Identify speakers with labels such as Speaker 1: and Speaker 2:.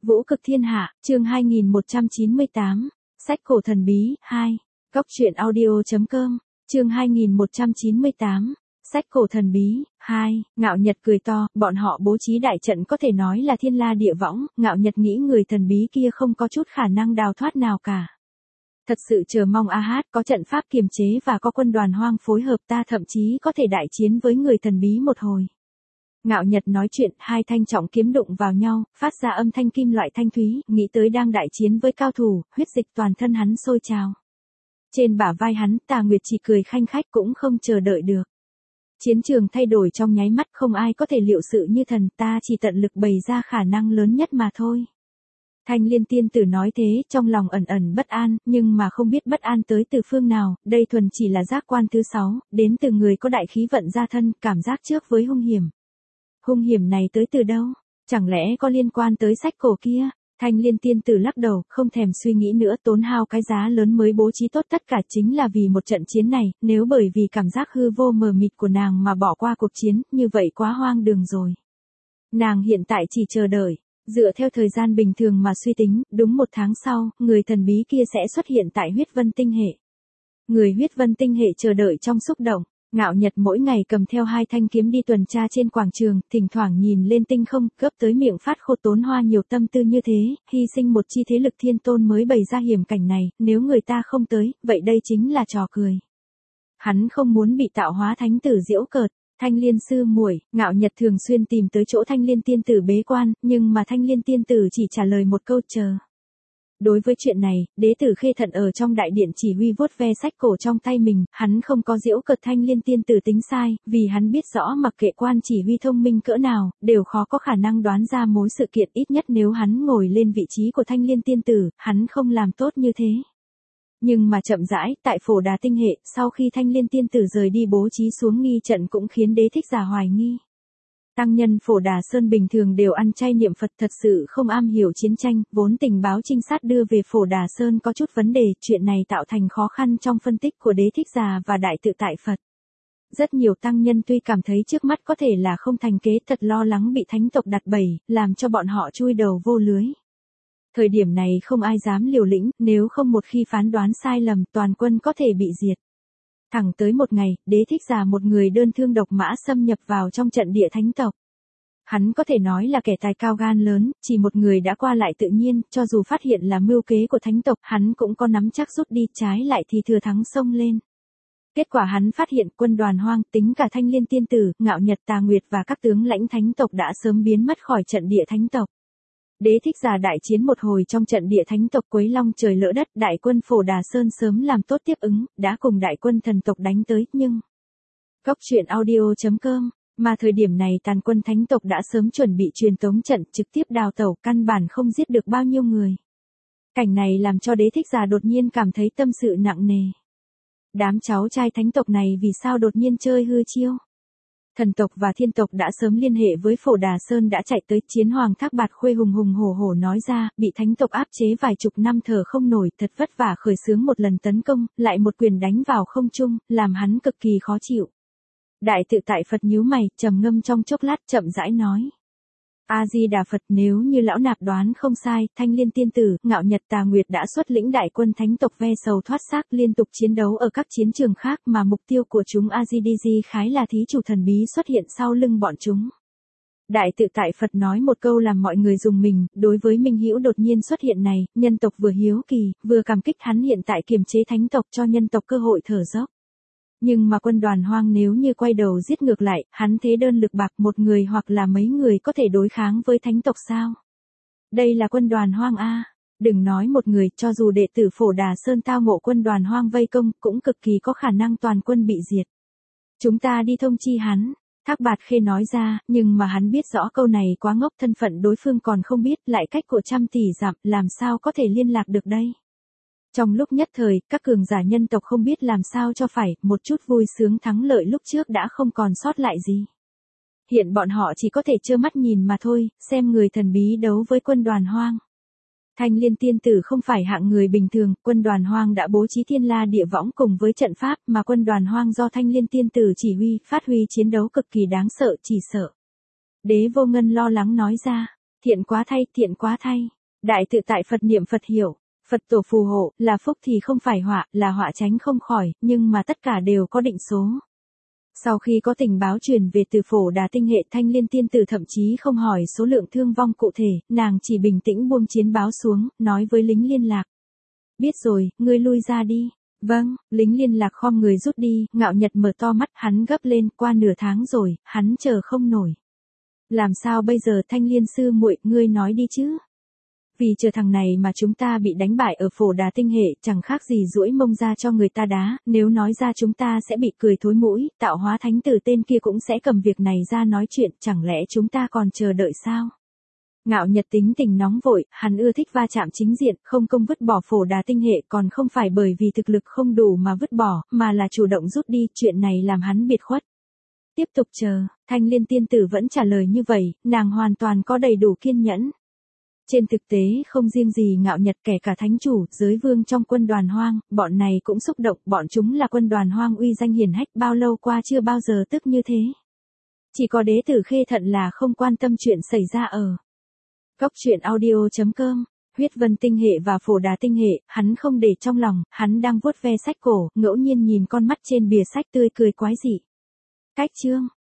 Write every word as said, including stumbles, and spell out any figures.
Speaker 1: Vũ cực thiên hạ, chương hai nghìn một trăm chín mươi tám, sách cổ thần bí, hai, Góc truyện audio chấm com, chương hai nghìn một trăm chín mươi tám, sách cổ thần bí, hai, Ngạo Nhật cười to, bọn họ bố trí đại trận có thể nói là thiên la địa võng, Ngạo Nhật nghĩ người thần bí kia không có chút khả năng đào thoát nào cả. Thật sự chờ mong A Hát có trận pháp kiềm chế và có quân đoàn hoang phối hợp ta thậm chí có thể đại chiến với người thần bí một hồi. Ngạo Nhật nói chuyện, hai thanh trọng kiếm đụng vào nhau, phát ra âm thanh kim loại thanh thúy, nghĩ tới đang đại chiến với cao thủ, huyết dịch toàn thân hắn sôi trào. Trên bả vai hắn, Tà Nguyệt chỉ cười khanh khách cũng không chờ đợi được. Chiến trường thay đổi trong nháy mắt, không ai có thể liệu sự như thần, ta chỉ tận lực bày ra khả năng lớn nhất mà thôi. Thanh Liên tiên tử nói thế, trong lòng ẩn ẩn bất an, nhưng mà không biết bất an tới từ phương nào, đây thuần chỉ là giác quan thứ sáu, đến từ người có đại khí vận gia thân, cảm giác trước với hung hiểm. Hung hiểm này tới từ đâu? Chẳng lẽ có liên quan tới sách cổ kia? Thanh Liên tiên tử lắc đầu, không thèm suy nghĩ nữa, tốn hao cái giá lớn mới bố trí tốt tất cả chính là vì một trận chiến này, nếu bởi vì cảm giác hư vô mờ mịt của nàng mà bỏ qua cuộc chiến, như vậy quá hoang đường rồi. Nàng hiện tại chỉ chờ đợi, dựa theo thời gian bình thường mà suy tính, đúng một tháng sau, người thần bí kia sẽ xuất hiện tại huyết vân tinh hệ. Người huyết vân tinh hệ chờ đợi trong xúc động. Ngạo Nhật mỗi ngày cầm theo hai thanh kiếm đi tuần tra trên quảng trường, thỉnh thoảng nhìn lên tinh không, gấp tới miệng phát khô tốn hoa nhiều tâm tư như thế, hy sinh một chi thế lực thiên tôn mới bày ra hiểm cảnh này, nếu người ta không tới, vậy đây chính là trò cười. Hắn không muốn bị tạo hóa thánh tử giễu cợt. Thanh Liên sư muội, Ngạo Nhật thường xuyên tìm tới chỗ Thanh Liên tiên tử bế quan, nhưng mà Thanh Liên tiên tử chỉ trả lời một câu chờ. Đối với chuyện này, đế tử Khê Thận ở trong đại điện chỉ huy vuốt ve sách cổ trong tay mình, hắn không có giễu cợt Thanh Liên tiên tử tính sai, vì hắn biết rõ mặc kệ quan chỉ huy thông minh cỡ nào, đều khó có khả năng đoán ra mối sự kiện, ít nhất nếu hắn ngồi lên vị trí của Thanh Liên tiên tử, hắn không làm tốt như thế. Nhưng mà chậm rãi, tại Phổ Đà tinh hệ, sau khi Thanh Liên tiên tử rời đi bố trí xuống nghi trận cũng khiến đế thích giả hoài nghi. Tăng nhân Phổ Đà Sơn bình thường đều ăn chay niệm Phật, thật sự không am hiểu chiến tranh, vốn tình báo trinh sát đưa về Phổ Đà Sơn có chút vấn đề, chuyện này tạo thành khó khăn trong phân tích của đế thích giả và đại tự tại Phật. Rất nhiều tăng nhân tuy cảm thấy trước mắt có thể là không thành kế, thật lo lắng bị thánh tộc đặt bẫy, làm cho bọn họ chui đầu vô lưới. Thời điểm này không ai dám liều lĩnh, nếu không một khi phán đoán sai lầm, toàn quân có thể bị diệt. Thẳng tới một ngày, đế thích giả một người đơn thương độc mã xâm nhập vào trong trận địa thánh tộc. Hắn có thể nói là kẻ tài cao gan lớn, chỉ một người đã qua lại tự nhiên, cho dù phát hiện là mưu kế của thánh tộc, hắn cũng có nắm chắc rút đi, trái lại thì thừa thắng xông lên. Kết quả hắn phát hiện quân đoàn hoang, tính cả Thanh Liên tiên tử, Ngạo Nhật, Tà Nguyệt và các tướng lãnh thánh tộc đã sớm biến mất khỏi trận địa thánh tộc. Đế thích giả đại chiến một hồi trong trận địa thánh tộc, quấy long trời lỡ đất, đại quân Phổ Đà Sơn sớm làm tốt tiếp ứng, đã cùng đại quân thần tộc đánh tới, nhưng Góc truyện audio chấm com, mà thời điểm này tàn quân thánh tộc đã sớm chuẩn bị truyền tống trận, trực tiếp đào tẩu, căn bản không giết được bao nhiêu người. Cảnh này làm cho đế thích giả đột nhiên cảm thấy tâm sự nặng nề. Đám cháu trai thánh tộc này vì sao đột nhiên chơi hư chiêu? Thần tộc và thiên tộc đã sớm liên hệ với Phổ Đà Sơn đã chạy tới, chiến hoàng Thác Bạt Khuê hùng hùng hổ hổ nói ra, bị thánh tộc áp chế vài chục năm thở không nổi, thật vất vả khởi xướng một lần tấn công, lại một quyền đánh vào không trung, làm hắn cực kỳ khó chịu. Đại tự tại Phật nhíu mày, trầm ngâm trong chốc lát, chậm rãi nói. A-di-đà Phật, nếu như lão nạp đoán không sai, Thanh Liên tiên tử, Ngạo Nhật, Tà Nguyệt đã xuất lĩnh đại quân thánh tộc ve sầu thoát xác, liên tục chiến đấu ở các chiến trường khác, mà mục tiêu của chúng A-di-di-di khái là thí chủ thần bí xuất hiện sau lưng bọn chúng. Đại tự tại Phật nói một câu làm mọi người rùng mình, đối với Minh Hữu đột nhiên xuất hiện này, nhân tộc vừa hiếu kỳ, vừa cảm kích hắn hiện tại kiềm chế thánh tộc cho nhân tộc cơ hội thở dốc. Nhưng mà quân đoàn hoang nếu như quay đầu giết ngược lại, hắn thế đơn lực bạc, một người hoặc là mấy người có thể đối kháng với thánh tộc sao? Đây là quân đoàn hoang a, đừng nói một người, cho dù đệ tử Phổ Đà Sơn tao ngộ quân đoàn hoang vây công, cũng cực kỳ có khả năng toàn quân bị diệt. Chúng ta đi thông chi hắn, Thác Bạt Khê nói ra, nhưng mà hắn biết rõ câu này quá ngốc, thân phận đối phương còn không biết, lại cách của trăm tỷ dặm, làm sao có thể liên lạc được đây? Trong lúc nhất thời, các cường giả nhân tộc không biết làm sao cho phải, một chút vui sướng thắng lợi lúc trước đã không còn sót lại gì. Hiện bọn họ chỉ có thể trơ mắt nhìn mà thôi, xem người thần bí đấu với quân đoàn hoang. Thanh Liên tiên tử không phải hạng người bình thường, quân đoàn hoang đã bố trí thiên la địa võng cùng với trận pháp, mà quân đoàn hoang do Thanh Liên tiên tử chỉ huy, phát huy chiến đấu cực kỳ đáng sợ, chỉ sợ. Đế Vô Ngân lo lắng nói ra. Thiện quá thay, thiện quá thay. Đại tự tại Phật niệm Phật hiểu. Phật tổ phù hộ, là phúc thì không phải họa, là họa tránh không khỏi, nhưng mà tất cả đều có định số. Sau khi có tình báo truyền về từ Phổ Đà tinh hệ, Thanh Liên tiên tử thậm chí không hỏi số lượng thương vong cụ thể, nàng chỉ bình tĩnh buông chiến báo xuống, nói với lính liên lạc. Biết rồi, ngươi lui ra đi. Vâng, lính liên lạc khom người rút đi, Ngạo Nhật mở to mắt, hắn gấp lên, qua nửa tháng rồi, hắn chờ không nổi. Làm sao bây giờ Thanh Liên sư muội, ngươi nói đi chứ? Vì chờ thằng này mà chúng ta bị đánh bại ở Phổ Đà tinh hệ, chẳng khác gì duỗi mông ra cho người ta đá, nếu nói ra chúng ta sẽ bị cười thối mũi, tạo hóa thánh tử tên kia cũng sẽ cầm việc này ra nói chuyện, chẳng lẽ chúng ta còn chờ đợi sao? Ngạo Nhật tính tình nóng vội, hắn ưa thích va chạm chính diện, không công vứt bỏ Phổ Đà tinh hệ, còn không phải bởi vì thực lực không đủ mà vứt bỏ, mà là chủ động rút đi, chuyện này làm hắn biệt khuất. Tiếp tục chờ, Thanh Liên tiên tử vẫn trả lời như vậy, nàng hoàn toàn có đầy đủ kiên nhẫn. Trên thực tế không riêng gì Ngạo Nhật, kể cả thánh chủ, giới vương trong quân đoàn hoang, bọn này cũng xúc động, bọn chúng là quân đoàn hoang uy danh hiển hách, bao lâu qua chưa bao giờ tức như thế. Chỉ có đế tử Khê Thận là không quan tâm chuyện xảy ra ở Cốc truyện audio chấm com. Huyết Vân tinh hệ và Phổ Đà tinh hệ, hắn không để trong lòng, hắn đang vuốt ve sách cổ, ngẫu nhiên nhìn con mắt trên bìa sách tươi cười quái dị. Cách chương